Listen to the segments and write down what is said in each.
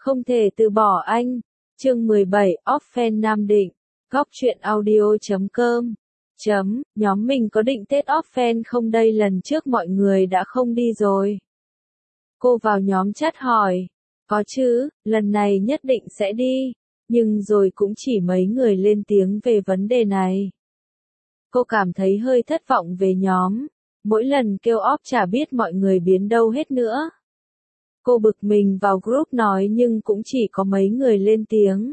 Không thể từ bỏ anh. Chương 17, Off Fan Nam Định. Góc truyện audio.com. Nhóm mình có định Tết off fan không đây, lần trước mọi người đã không đi rồi. Cô vào nhóm chat hỏi. Có chứ, lần này nhất định sẽ đi. Nhưng rồi cũng chỉ mấy người lên tiếng về vấn đề này. Cô cảm thấy hơi thất vọng về nhóm. Mỗi lần kêu off chả biết mọi người biến đâu hết nữa. Cô bực mình vào group nói nhưng cũng chỉ có mấy người lên tiếng.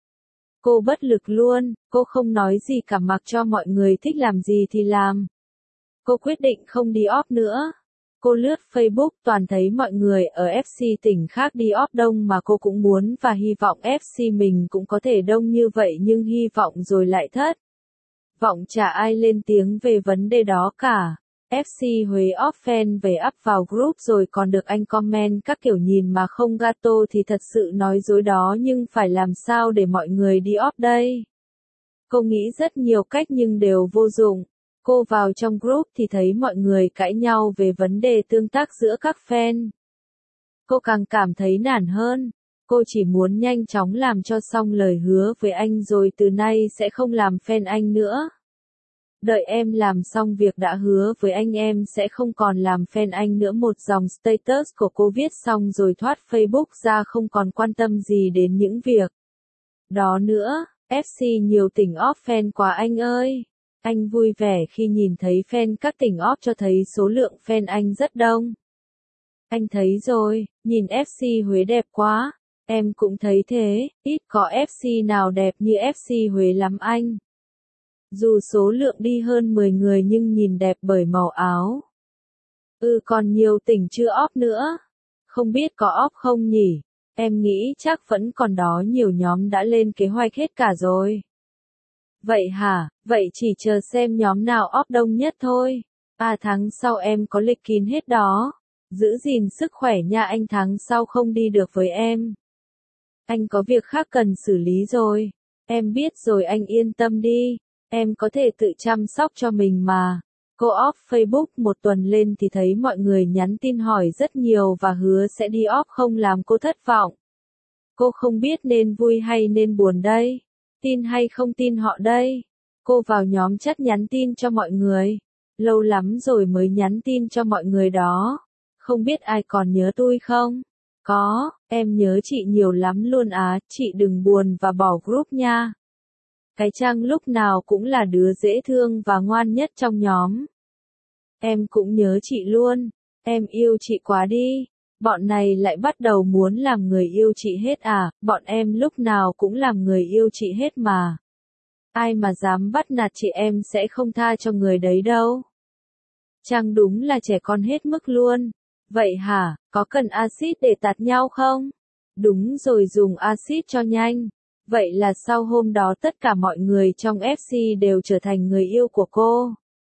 Cô bất lực luôn, cô không nói gì cả, mặc cho mọi người thích làm gì thì làm. Cô quyết định không đi off nữa. Cô lướt Facebook toàn thấy mọi người ở FC tỉnh khác đi off đông mà cô cũng muốn và hy vọng FC mình cũng có thể đông như vậy, nhưng hy vọng rồi lại thất vọng, chả ai lên tiếng về vấn đề đó cả. FC Huế off fan về up vào group rồi còn được anh comment các kiểu, nhìn mà không gato thì thật sự nói dối đó, nhưng phải làm sao để mọi người đi off đây? Cô nghĩ rất nhiều cách nhưng đều vô dụng. Cô vào trong group thì thấy mọi người cãi nhau về vấn đề tương tác giữa các fan. Cô càng cảm thấy nản hơn. Cô chỉ muốn nhanh chóng làm cho xong lời hứa với anh rồi từ nay sẽ không làm fan anh nữa. Đợi em làm xong việc đã hứa với anh em sẽ không còn làm fan anh nữa. Một dòng status của cô viết xong rồi thoát Facebook ra, không còn quan tâm gì đến những việc đó nữa. FC nhiều tỉnh off fan quá anh ơi. Anh vui vẻ khi nhìn thấy fan các tỉnh off cho thấy số lượng fan anh rất đông. Anh thấy rồi, nhìn FC Huế đẹp quá. Em cũng thấy thế, ít có FC nào đẹp như FC Huế lắm anh. Dù số lượng đi hơn 10 người nhưng nhìn đẹp bởi màu áo. Còn nhiều tỉnh chưa off nữa. Không biết có off không nhỉ? Em nghĩ chắc vẫn còn đó, nhiều nhóm đã lên kế hoạch hết cả rồi. Vậy hả? Vậy chỉ chờ xem nhóm nào off đông nhất thôi. Tháng sau em có lịch kín hết đó. Giữ gìn sức khỏe nha anh, tháng sau không đi được với em. Anh có việc khác cần xử lý rồi. Em biết rồi, anh yên tâm đi. Em có thể tự chăm sóc cho mình mà. Cô off Facebook một tuần lên thì thấy mọi người nhắn tin hỏi rất nhiều và hứa sẽ đi off, không làm cô thất vọng. Cô không biết nên vui hay nên buồn đây. Tin hay không tin họ đây. Cô vào nhóm chat nhắn tin cho mọi người. Lâu lắm rồi mới nhắn tin cho mọi người đó. Không biết ai còn nhớ tôi không? Có, em nhớ chị nhiều lắm luôn á, chị đừng buồn và bỏ group nha. Cái Trang lúc nào cũng là đứa dễ thương và ngoan nhất trong nhóm. Em cũng nhớ chị luôn, em yêu chị quá đi. Bọn này lại bắt đầu muốn làm người yêu chị hết à, bọn em lúc nào cũng làm người yêu chị hết mà. Ai mà dám bắt nạt chị em sẽ không tha cho người đấy đâu. Trang đúng là trẻ con hết mức luôn. Vậy hả, có cần axit để tạt nhau không? Đúng rồi, dùng axit cho nhanh. Vậy là sau hôm đó tất cả mọi người trong FC đều trở thành người yêu của cô.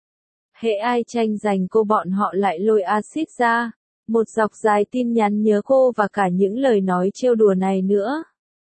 Hễ ai tranh giành cô bọn họ lại lôi axit ra. Một dọc dài tin nhắn nhớ cô và cả những lời nói trêu đùa này nữa.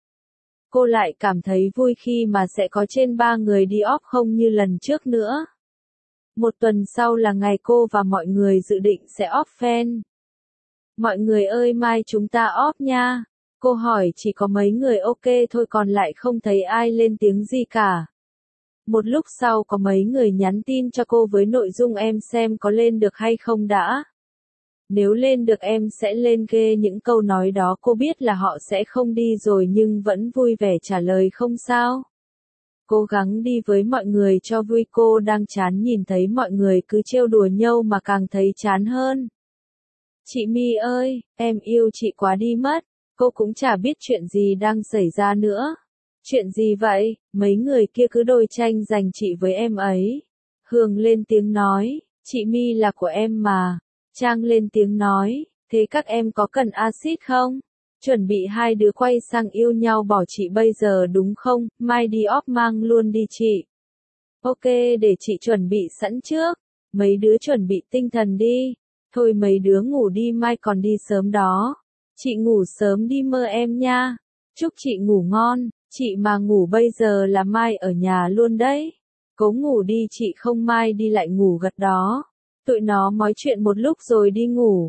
Cô lại cảm thấy vui khi mà sẽ có trên 3 người đi off không như lần trước nữa. Một tuần sau là ngày cô và mọi người dự định sẽ off fan. Mọi người ơi, mai chúng ta off nha. Cô hỏi chỉ có mấy người ok thôi, còn lại không thấy ai lên tiếng gì cả. Một lúc sau có mấy người nhắn tin cho cô với nội dung em xem có lên được hay không đã. Nếu lên được em sẽ lên, ghê những câu nói đó. Cô biết là họ sẽ không đi rồi nhưng vẫn vui vẻ trả lời không sao. Cố gắng đi với mọi người cho vui. Cô đang chán nhìn thấy mọi người cứ trêu đùa nhau mà càng thấy chán hơn. Chị My ơi, em yêu chị quá đi mất. Cô cũng chả biết chuyện gì đang xảy ra nữa. Chuyện gì vậy? Mấy người kia cứ đòi tranh giành chị với em ấy. Hường lên tiếng nói, chị My là của em mà. Trang lên tiếng nói, thế các em có cần axit không? Chuẩn bị hai đứa quay sang yêu nhau bỏ chị bây giờ đúng không? Mai đi off mang luôn đi chị. Ok, để chị chuẩn bị sẵn trước. Mấy đứa chuẩn bị tinh thần đi. Thôi mấy đứa ngủ đi, mai còn đi sớm đó. Chị ngủ sớm đi mơ em nha. Chúc chị ngủ ngon. Chị mà ngủ bây giờ là mai ở nhà luôn đấy. Cố ngủ đi chị, không mai đi lại ngủ gật đó. Tụi nó nói chuyện một lúc rồi đi ngủ.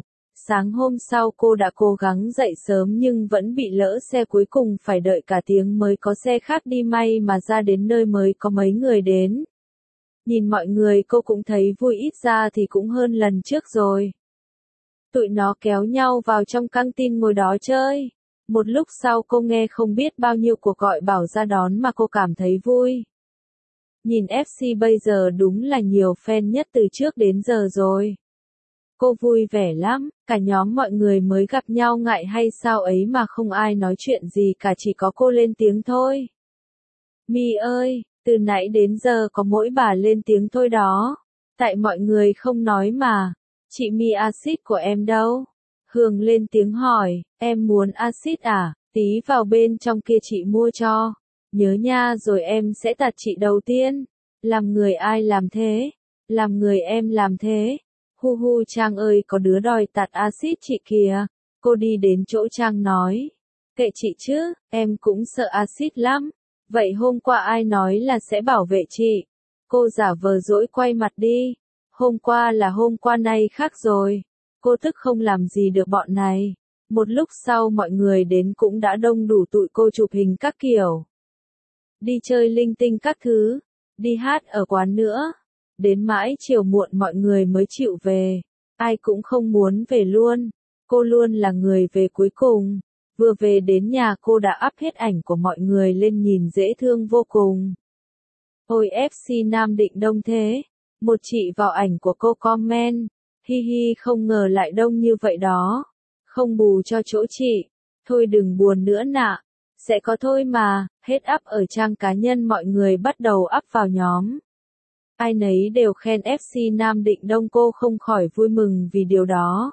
Sáng hôm sau cô đã cố gắng dậy sớm nhưng vẫn bị lỡ xe, cuối cùng phải đợi cả tiếng mới có xe khác đi, may mà ra đến nơi mới có mấy người đến. Nhìn mọi người cô cũng thấy vui, ít ra thì cũng hơn lần trước rồi. Tụi nó kéo nhau vào trong căng tin ngồi đó chơi. Một lúc sau cô nghe không biết bao nhiêu cuộc gọi bảo ra đón mà cô cảm thấy vui. Nhìn FC bây giờ đúng là nhiều fan nhất từ trước đến giờ rồi. Cô vui vẻ lắm, cả nhóm mọi người mới gặp nhau ngại hay sao ấy mà không ai nói chuyện gì cả, chỉ có cô lên tiếng thôi. My ơi, từ nãy đến giờ có mỗi bà lên tiếng thôi đó. Tại mọi người không nói mà. Chị My, axit của em đâu? Hường lên tiếng hỏi, em muốn axit à? Tí vào bên trong kia chị mua cho. Nhớ nha, rồi em sẽ tạt chị đầu tiên. Làm người ai làm thế? Làm người em làm thế. Hu hu, Trang ơi, có đứa đòi tạt axit chị kìa. Cô đi đến chỗ Trang nói. Kệ chị chứ, em cũng sợ axit lắm. Vậy hôm qua ai nói là sẽ bảo vệ chị? Cô giả vờ dỗi quay mặt đi. Hôm qua là hôm qua, nay khác rồi. Cô tức không làm gì được bọn này. Một lúc sau mọi người đến cũng đã đông đủ, tụi cô chụp hình các kiểu. Đi chơi linh tinh các thứ. Đi hát ở quán nữa. Đến mãi chiều muộn mọi người mới chịu về. Ai cũng không muốn về luôn. Cô luôn là người về cuối cùng. Vừa về đến nhà cô đã up hết ảnh của mọi người lên, nhìn dễ thương vô cùng. Ôi FC Nam Định đông thế. Một chị vào ảnh của cô comment. Hi hi, không ngờ lại đông như vậy đó. Không bù cho chỗ chị. Thôi đừng buồn nữa nạ. Sẽ có thôi mà. Hết up ở trang cá nhân, mọi người bắt đầu up vào nhóm. Ai nấy đều khen FC Nam Định đông, cô không khỏi vui mừng vì điều đó.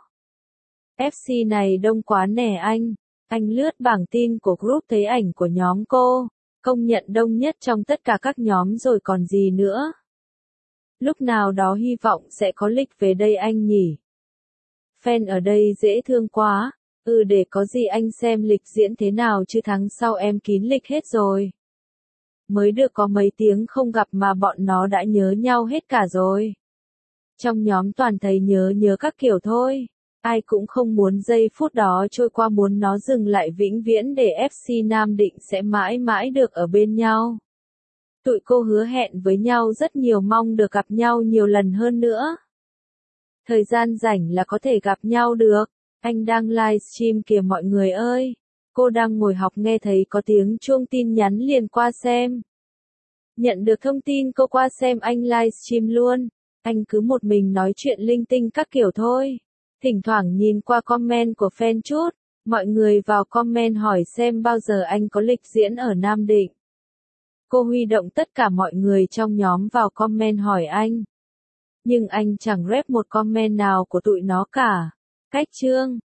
FC này đông quá nè anh. Anh lướt bảng tin của group thấy ảnh của nhóm cô. Công nhận đông nhất trong tất cả các nhóm rồi còn gì nữa. Lúc nào đó hy vọng sẽ có lịch về đây anh nhỉ. Fan ở đây dễ thương quá. Để có gì anh xem lịch diễn thế nào chứ tháng sau em kín lịch hết rồi. Mới được có mấy tiếng không gặp mà bọn nó đã nhớ nhau hết cả rồi. Trong nhóm toàn thấy nhớ các kiểu thôi. Ai cũng không muốn giây phút đó trôi qua, muốn nó dừng lại vĩnh viễn để FC Nam Định sẽ mãi mãi được ở bên nhau. Tụi cô hứa hẹn với nhau rất nhiều, mong được gặp nhau nhiều lần hơn nữa. Thời gian rảnh là có thể gặp nhau được. Anh đang livestream kìa mọi người ơi. Cô đang ngồi học nghe thấy có tiếng chuông tin nhắn liền qua xem. Nhận được thông tin cô qua xem anh livestream luôn. Anh cứ một mình nói chuyện linh tinh các kiểu thôi. Thỉnh thoảng nhìn qua comment của fan chút. Mọi người vào comment hỏi xem bao giờ anh có lịch diễn ở Nam Định. Cô huy động tất cả mọi người trong nhóm vào comment hỏi anh. Nhưng anh chẳng rep một comment nào của tụi nó cả. Cách chương